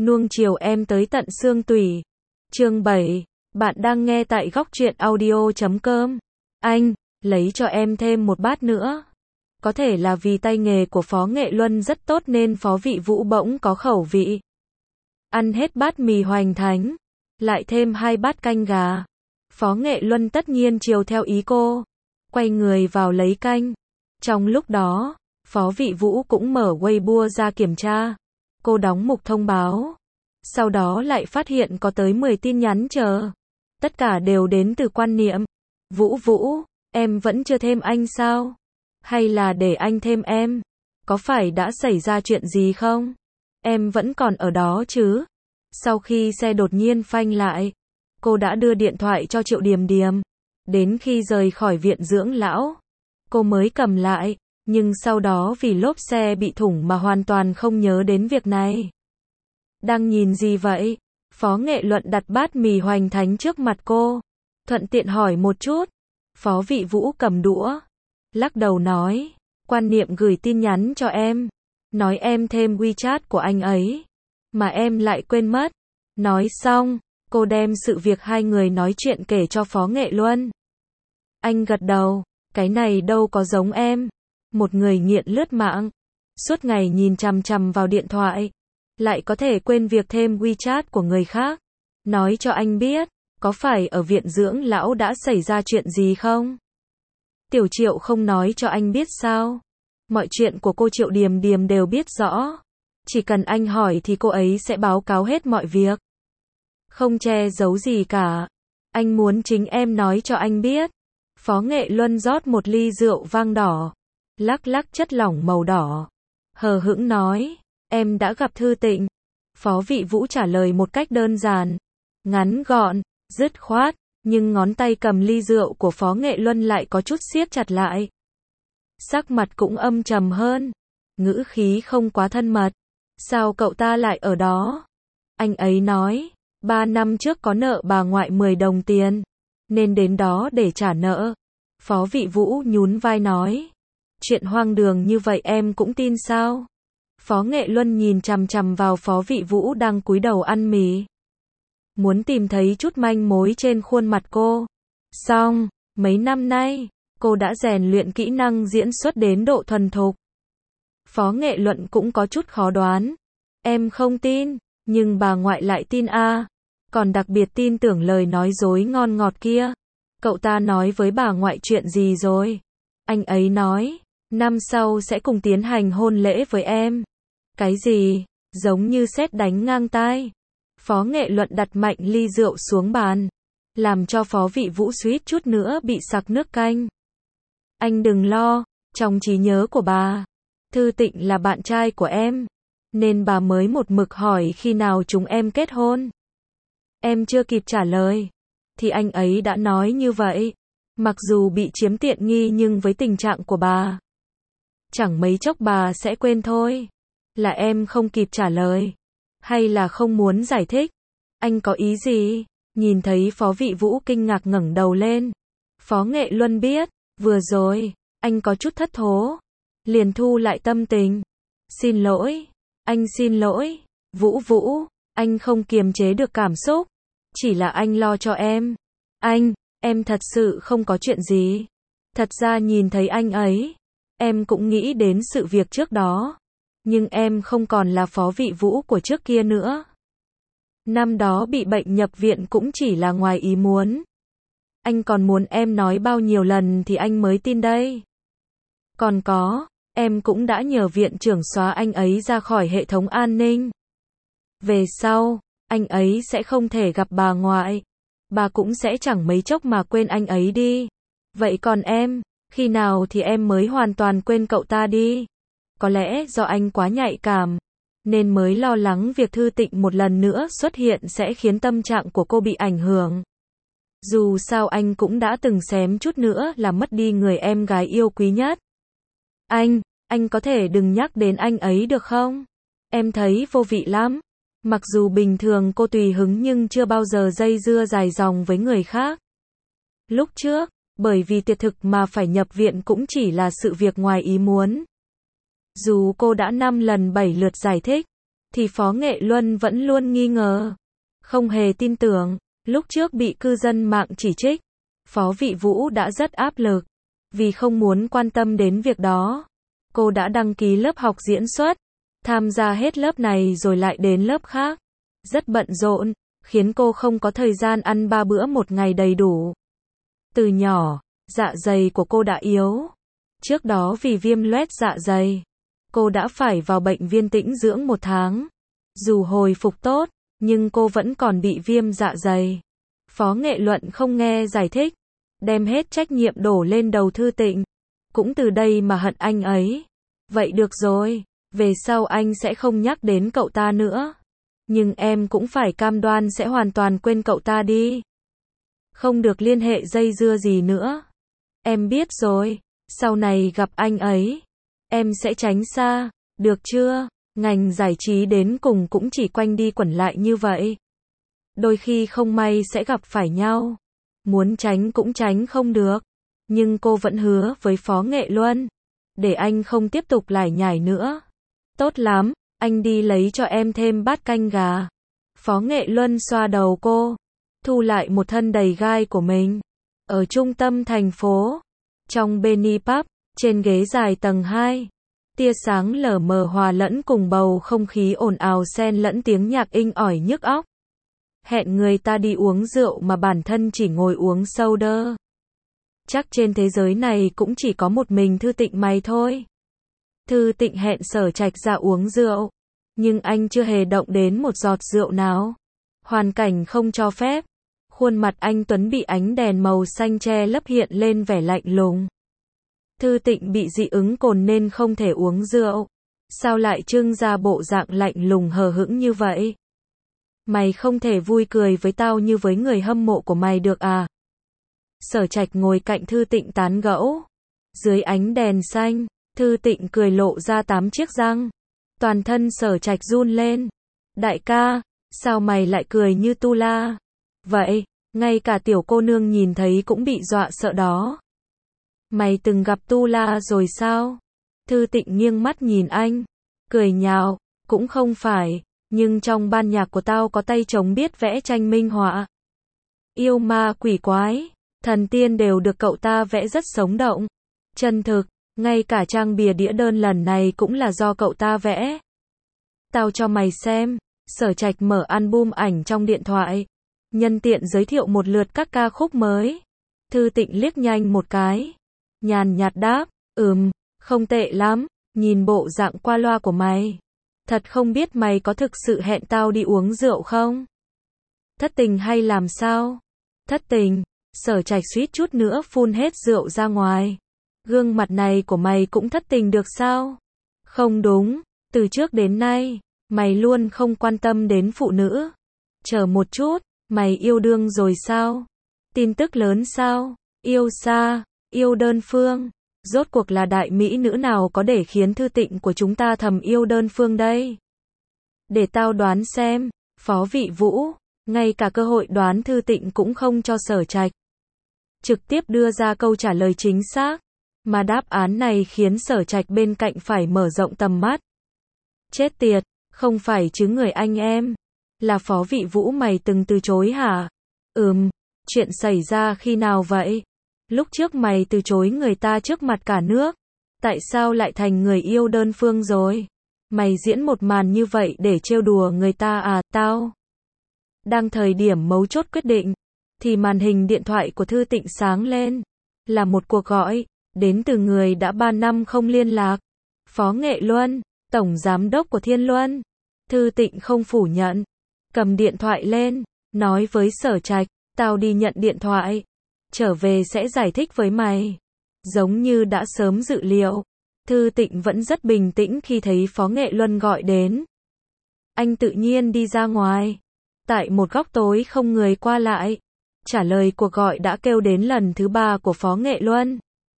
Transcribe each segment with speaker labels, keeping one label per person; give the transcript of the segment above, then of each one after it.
Speaker 1: nuông chiều em tới tận xương tủy. Chương 7, bạn đang nghe tại góc truyện audio.com. Anh, lấy cho em thêm một bát nữa. Có thể là vì tay nghề của Phó Nghệ Luân rất tốt nên Phó Vị Vũ bỗng có khẩu vị. Ăn hết bát mì hoành thánh, lại thêm 2 bát canh gà. Phó Nghệ Luân tất nhiên chiều theo ý cô, quay người vào lấy canh. Trong lúc đó, Phó Vị Vũ cũng mở Weibo ra kiểm tra. Cô đóng mục thông báo. Sau đó lại phát hiện có tới 10 tin nhắn chờ. Tất cả đều đến từ Quan Niệm. Vũ Vũ, em vẫn chưa thêm anh sao? Hay là để anh thêm em? Có phải đã xảy ra chuyện gì không? Em vẫn còn ở đó chứ? Sau khi xe đột nhiên phanh lại, cô đã đưa điện thoại cho Triệu Điềm Điềm. Đến khi rời khỏi viện dưỡng lão, cô mới cầm lại, nhưng sau đó vì lốp xe bị thủng mà hoàn toàn không nhớ đến việc này. Đang nhìn gì vậy? Phó Nghệ Luận đặt bát mì hoành thánh trước mặt cô, thuận tiện hỏi một chút. Phó Vị Vũ cầm đũa, lắc đầu nói, Quan Niệm gửi tin nhắn cho em, nói em thêm WeChat của anh ấy, mà em lại quên mất. Nói xong, cô đem sự việc hai người nói chuyện kể cho Phó Nghệ Luân. Anh gật đầu, cái này đâu có giống em, một người nghiện lướt mạng, suốt ngày nhìn chằm chằm vào điện thoại, lại có thể quên việc thêm WeChat của người khác. Nói cho anh biết, có phải ở viện dưỡng lão đã xảy ra chuyện gì không? Tiểu Triệu không nói cho anh biết sao? Mọi chuyện của cô Triệu Điềm Điềm đều biết rõ. Chỉ cần anh hỏi thì cô ấy sẽ báo cáo hết mọi việc. Không che giấu gì cả. Anh muốn chính em nói cho anh biết. Phó Nghệ Luân rót một ly rượu vang đỏ, lắc lắc chất lỏng màu đỏ, hờ hững nói, em đã gặp Thư Tịnh. Phó Vị Vũ trả lời một cách đơn giản, ngắn gọn, dứt khoát, nhưng ngón tay cầm ly rượu của Phó Nghệ Luân lại có chút siết chặt lại. Sắc mặt cũng âm trầm hơn, ngữ khí không quá thân mật. Sao cậu ta lại ở đó? Anh ấy nói, 3 năm trước có nợ bà ngoại 10 đồng tiền, nên đến đó để trả nợ. Phó Vị Vũ nhún vai nói, chuyện hoang đường như vậy em cũng tin sao? Phó Nghệ Luân nhìn chằm chằm vào Phó Vị Vũ đang cúi đầu ăn mì, muốn tìm thấy chút manh mối trên khuôn mặt cô. Xong, mấy năm nay, cô đã rèn luyện kỹ năng diễn xuất đến độ thuần thục. Phó Nghệ Luận cũng có chút khó đoán. Em không tin, nhưng bà ngoại lại tin a, còn đặc biệt tin tưởng lời nói dối ngon ngọt kia. Cậu ta nói với bà ngoại chuyện gì rồi? Anh ấy nói, năm sau sẽ cùng tiến hành hôn lễ với em. Cái gì? Giống như sét đánh ngang tai. Phó Nghệ Luận đặt mạnh ly rượu xuống bàn, làm cho Phó Vị Vũ suýt chút nữa bị sặc nước canh. Anh đừng lo, trong trí nhớ của bà, Thư Tịnh là bạn trai của em, nên bà mới một mực hỏi khi nào chúng em kết hôn. Em chưa kịp trả lời, thì anh ấy đã nói như vậy. Mặc dù bị chiếm tiện nghi nhưng với tình trạng của bà, chẳng mấy chốc bà sẽ quên thôi. Là em không kịp trả lời, hay là không muốn giải thích? Anh có ý gì? Nhìn thấy Phó Vị Vũ kinh ngạc ngẩng đầu lên, Phó Nghệ Luân biết, vừa rồi, anh có chút thất thố, liền thu lại tâm tình. Xin lỗi, anh xin lỗi, Vũ Vũ, anh không kiềm chế được cảm xúc, chỉ là anh lo cho em. Em thật sự không có chuyện gì. Thật ra nhìn thấy anh ấy, em cũng nghĩ đến sự việc trước đó, nhưng em không còn là Phó Vị Vũ của trước kia nữa. Năm đó bị bệnh nhập viện cũng chỉ là ngoài ý muốn. Anh còn muốn em nói bao nhiêu lần thì anh mới tin đây. Còn có, em cũng đã nhờ viện trưởng xóa anh ấy ra khỏi hệ thống an ninh. Về sau, anh ấy sẽ không thể gặp bà ngoại. Bà cũng sẽ chẳng mấy chốc mà quên anh ấy đi. Vậy còn em, khi nào thì em mới hoàn toàn quên cậu ta đi? Có lẽ do anh quá nhạy cảm, nên mới lo lắng việc Thư Tịnh một lần nữa xuất hiện sẽ khiến tâm trạng của cô bị ảnh hưởng. Dù sao anh cũng đã từng xém chút nữa là mất đi người em gái yêu quý nhất. Anh có thể đừng nhắc đến anh ấy được không? Em thấy vô vị lắm. Mặc dù bình thường cô tùy hứng nhưng chưa bao giờ dây dưa dài dòng với người khác. Lúc trước, bởi vì tiệt thực mà phải nhập viện cũng chỉ là sự việc ngoài ý muốn. Dù cô đã 5 lần 7 lượt giải thích, thì Phó Nghệ Luân vẫn luôn nghi ngờ, không hề tin tưởng. Lúc trước bị cư dân mạng chỉ trích, Phó Vị Vũ đã rất áp lực. Vì không muốn quan tâm đến việc đó, cô đã đăng ký lớp học diễn xuất, tham gia hết lớp này rồi lại đến lớp khác. Rất bận rộn, khiến cô không có thời gian ăn 3 bữa một ngày đầy đủ. Từ nhỏ, dạ dày của cô đã yếu. Trước đó vì viêm loét dạ dày, cô đã phải vào bệnh viện tĩnh dưỡng 1 tháng. Dù hồi phục tốt, nhưng cô vẫn còn bị viêm dạ dày. Phó Nghệ Luận không nghe giải thích, đem hết trách nhiệm đổ lên đầu Thư Tịnh. Cũng từ đây mà hận anh ấy. Vậy được rồi, về sau anh sẽ không nhắc đến cậu ta nữa. Nhưng em cũng phải cam đoan sẽ hoàn toàn quên cậu ta đi. Không được liên hệ dây dưa gì nữa. Em biết rồi, sau này gặp anh ấy, em sẽ tránh xa, được chưa? Ngành giải trí đến cùng cũng chỉ quanh đi quẩn lại như vậy. Đôi khi không may sẽ gặp phải nhau. Muốn tránh cũng tránh không được. Nhưng cô vẫn hứa với Phó Nghệ Luân, để anh không tiếp tục lải nhải nữa. Tốt lắm, anh đi lấy cho em thêm bát canh gà. Phó Nghệ Luân xoa đầu cô, thu lại một thân đầy gai của mình. Ở trung tâm thành phố, trong Benny Pub, trên ghế dài tầng 2, tia sáng lờ mờ hòa lẫn cùng bầu không khí ồn ào xen lẫn tiếng nhạc inh ỏi nhức óc. Hẹn người ta đi uống rượu mà bản thân chỉ ngồi uống soda. Chắc trên thế giới này cũng chỉ có một mình Thư Tịnh mày thôi. Thư Tịnh hẹn Sở Trạch ra uống rượu, nhưng anh chưa hề động đến một giọt rượu nào. Hoàn cảnh không cho phép. Khuôn mặt anh tuấn bị ánh đèn màu xanh che lấp hiện lên vẻ lạnh lùng. Thư Tịnh bị dị ứng cồn nên không thể uống rượu. Sao lại trưng ra bộ dạng lạnh lùng hờ hững như vậy? Mày không thể vui cười với tao như với người hâm mộ của mày được à? Sở Trạch ngồi cạnh Thư Tịnh tán gẫu. Dưới ánh đèn xanh, Thư Tịnh cười lộ ra 8 chiếc răng. Toàn thân Sở Trạch run lên. Đại ca, sao mày lại cười như tu la? Vậy, ngay cả tiểu cô nương nhìn thấy cũng bị dọa sợ đó. Mày từng gặp tu la rồi sao? Thư Tịnh nghiêng mắt nhìn anh, cười nhạo, cũng không phải, nhưng trong ban nhạc của tao có tay trống biết vẽ tranh minh họa. Yêu ma quỷ quái, thần tiên đều được cậu ta vẽ rất sống động, chân thực, ngay cả trang bìa đĩa đơn lần này cũng là do cậu ta vẽ. Tao cho mày xem. Sở Trạch mở album ảnh trong điện thoại, nhân tiện giới thiệu một lượt các ca khúc mới. Thư Tịnh liếc nhanh một cái, nhàn nhạt đáp, không tệ lắm, nhìn bộ dạng qua loa của mày. Thật không biết mày có thực sự hẹn tao đi uống rượu không? Thất tình hay làm sao? Thất tình. Sở Trạch suýt chút nữa phun hết rượu ra ngoài. Gương mặt này của mày cũng thất tình được sao? Không đúng, từ trước đến nay, mày luôn không quan tâm đến phụ nữ. Chờ một chút, mày yêu đương rồi sao? Tin tức lớn sao? Yêu xa, yêu đơn phương. Rốt cuộc là đại mỹ nữ nào có để khiến Thư Tịnh của chúng ta thầm yêu đơn phương đây? Để tao đoán xem. Phó Vị Vũ, ngay cả cơ hội đoán Thư Tịnh cũng không cho Sở Trạch. Trực tiếp đưa ra câu trả lời chính xác. Mà đáp án này khiến Sở Trạch bên cạnh phải mở rộng tầm mắt. Chết tiệt, không phải chứ người anh em. Là Phó Vị Vũ mày từng từ chối hả? Chuyện xảy ra khi nào vậy? Lúc trước mày từ chối người ta trước mặt cả nước. Tại sao lại thành người yêu đơn phương rồi? Mày diễn một màn như vậy để trêu đùa người ta à? Tao đang thời điểm mấu chốt quyết định, thì màn hình điện thoại của Thư Tịnh sáng lên. Là một cuộc gọi, đến từ người đã 3 năm không liên lạc. Phó Nghệ Luân, tổng giám đốc của Thiên Luân. Thư Tịnh không phủ nhận, cầm điện thoại lên, nói với Sở Trạch, tao đi nhận điện thoại, trở về sẽ giải thích với mày. Giống như đã sớm dự liệu, Thư Tịnh vẫn rất bình tĩnh khi thấy Phó Nghệ Luân gọi đến. Anh tự nhiên đi ra ngoài, tại một góc tối không người qua lại, trả lời cuộc gọi đã kêu đến lần thứ 3 của Phó Nghệ Luân.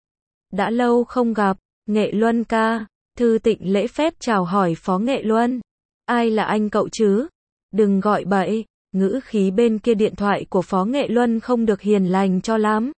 Speaker 1: Đã lâu không gặp, Nghệ Luân ca. Thư Tịnh lễ phép chào hỏi Phó Nghệ Luân. Ai là anh cậu chứ? Đừng gọi bậy. Ngữ khí bên kia điện thoại của Phó Nghệ Luân không được hiền lành cho lắm.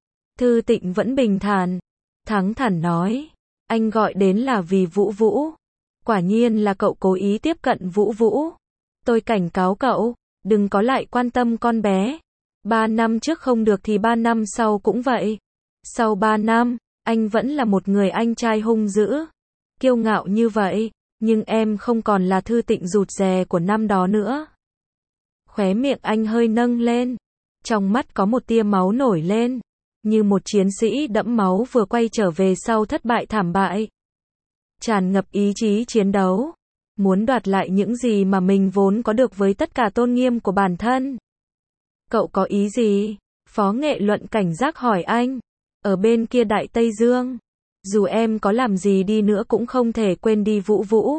Speaker 1: Thư Tịnh vẫn bình thản, thẳng thắn nói, anh gọi đến là vì Vũ Vũ. Quả nhiên là cậu cố ý tiếp cận Vũ Vũ. Tôi cảnh cáo cậu, đừng có lại quan tâm con bé. 3 năm trước không được thì 3 năm sau cũng vậy. Sau 3 năm, anh vẫn là một người anh trai hung dữ, kiêu ngạo như vậy, nhưng em không còn là Thư Tịnh rụt rè của năm đó nữa. Khóe miệng anh hơi nâng lên, trong mắt có một tia máu nổi lên, như một chiến sĩ đẫm máu vừa quay trở về sau thất bại thảm bại. Tràn ngập ý chí chiến đấu, muốn đoạt lại những gì mà mình vốn có được với tất cả tôn nghiêm của bản thân. Cậu có ý gì? Phó Nghệ Luận cảnh giác hỏi anh. Ở bên kia Đại Tây Dương, dù em có làm gì đi nữa cũng không thể quên đi Vũ Vũ.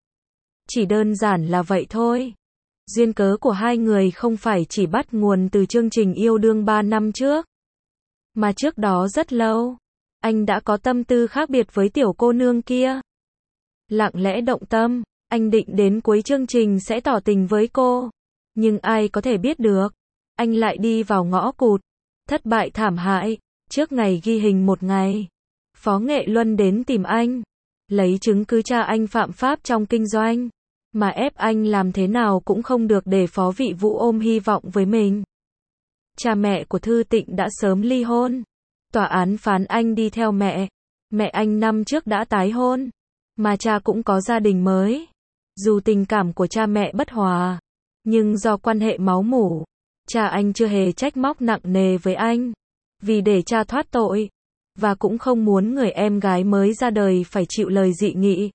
Speaker 1: Chỉ đơn giản là vậy thôi. Duyên cớ của hai người không phải chỉ bắt nguồn từ chương trình yêu đương 3 năm trước, mà trước đó rất lâu, anh đã có tâm tư khác biệt với tiểu cô nương kia. Lặng lẽ động tâm, anh định đến cuối chương trình sẽ tỏ tình với cô. Nhưng ai có thể biết được, anh lại đi vào ngõ cụt, thất bại thảm hại. Trước ngày ghi hình một ngày, Phó Nghệ Luân đến tìm anh, lấy chứng cứ cha anh phạm pháp trong kinh doanh, mà ép anh làm thế nào cũng không được để Phó Vị Vũ ôm hy vọng với mình. Cha mẹ của Thư Tịnh đã sớm ly hôn, tòa án phán anh đi theo mẹ anh năm trước đã tái hôn, mà cha cũng có gia đình mới. Dù tình cảm của cha mẹ bất hòa, nhưng do quan hệ máu mủ, cha anh chưa hề trách móc nặng nề với anh, vì để cha thoát tội, và cũng không muốn người em gái mới ra đời phải chịu lời dị nghị.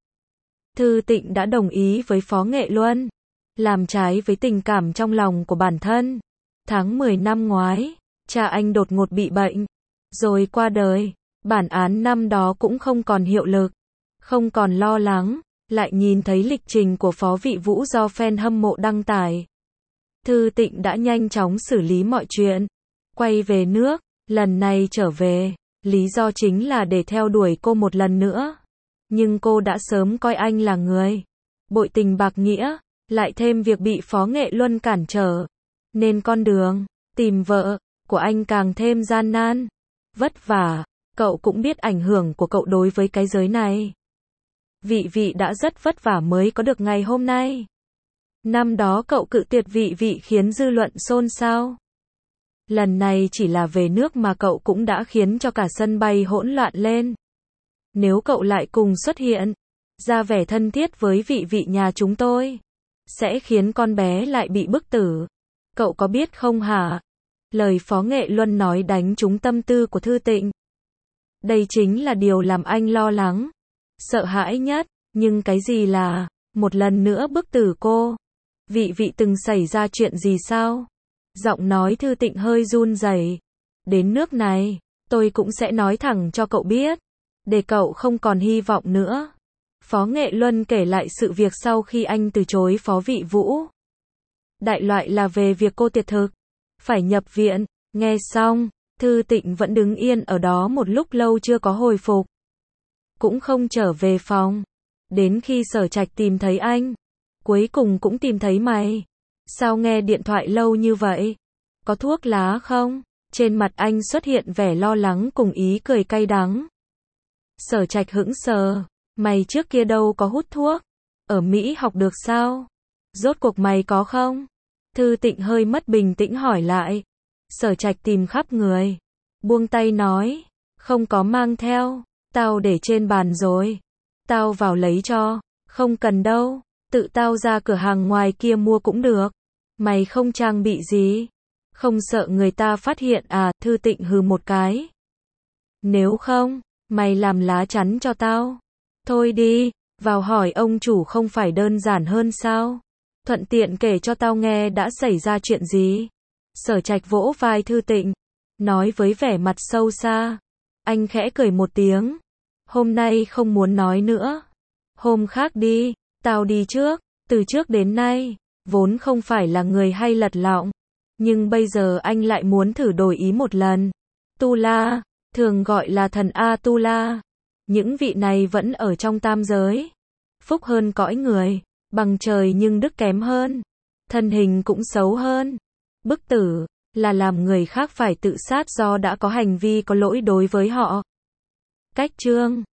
Speaker 1: Thư Tịnh đã đồng ý với Phó Nghệ Luân, làm trái với tình cảm trong lòng của bản thân. Tháng 10 năm ngoái, cha anh đột ngột bị bệnh, rồi qua đời. Bản án năm đó cũng không còn hiệu lực, không còn lo lắng, lại nhìn thấy lịch trình của Phó Vị Vũ do fan hâm mộ đăng tải. Thư Tịnh đã nhanh chóng xử lý mọi chuyện, quay về nước, lần này trở về, lý do chính là để theo đuổi cô một lần nữa. Nhưng cô đã sớm coi anh là người bội tình bạc nghĩa, lại thêm việc bị Phó Nghệ Luân cản trở, nên con đường tìm vợ của anh càng thêm gian nan, vất vả. Cậu cũng biết ảnh hưởng của cậu đối với cái giới này. Vị Vị đã rất vất vả mới có được ngày hôm nay. Năm đó cậu cự tuyệt Vị Vị khiến dư luận xôn xao. Lần này chỉ là về nước mà cậu cũng đã khiến cho cả sân bay hỗn loạn lên. Nếu cậu lại cùng xuất hiện, ra vẻ thân thiết với Vị Vị nhà chúng tôi, sẽ khiến con bé lại bị bức tử. Cậu có biết không hả? Lời Phó Nghệ Luân nói đánh trúng tâm tư của Thư Tịnh. Đây chính là điều làm anh lo lắng, sợ hãi nhất. Nhưng cái gì là một lần nữa bức tử cô? Vị Vị từng xảy ra chuyện gì sao? Giọng nói Thư Tịnh hơi run rẩy. Đến nước này, tôi cũng sẽ nói thẳng cho cậu biết, để cậu không còn hy vọng nữa. Phó Nghệ Luân kể lại sự việc sau khi anh từ chối Phó Vị Vũ. Đại loại là về việc cô tuyệt thực, phải nhập viện. Nghe xong, Thư Tịnh vẫn đứng yên ở đó một lúc lâu chưa có hồi phục, cũng không trở về phòng. Đến khi Sở Trạch tìm thấy anh, cuối cùng cũng tìm thấy mày. Sao nghe điện thoại lâu như vậy? Có thuốc lá không? Trên mặt anh xuất hiện vẻ lo lắng cùng ý cười cay đắng. Sở Trạch hững sờ. Mày trước kia đâu có hút thuốc? Ở Mỹ học được sao? Rốt cuộc mày có không? Thư Tịnh hơi mất bình tĩnh hỏi lại. Sở Trạch tìm khắp người, buông tay nói, không có mang theo, tao để trên bàn rồi. Tao vào lấy cho, không cần đâu, tự tao ra cửa hàng ngoài kia mua cũng được. Mày không trang bị gì, không sợ người ta phát hiện à? Thư Tịnh hừ một cái. Nếu không, mày làm lá chắn cho tao. Thôi đi, vào hỏi ông chủ không phải đơn giản hơn sao? Thuận tiện kể cho tao nghe đã xảy ra chuyện gì. Sở Trạch vỗ vai Thư Tịnh, nói với vẻ mặt sâu xa. Anh khẽ cười một tiếng. Hôm nay không muốn nói nữa. Hôm khác đi, tao đi trước. Từ trước đến nay, vốn không phải là người hay lật lọng, nhưng bây giờ anh lại muốn thử đổi ý một lần. Tu La, thường gọi là thần A-tu-la. Những vị này vẫn ở trong tam giới. Phúc hơn cõi người, bằng trời nhưng đức kém hơn. Thân hình cũng xấu hơn. Bức tử, là làm người khác phải tự sát do đã có hành vi có lỗi đối với họ. Cách chương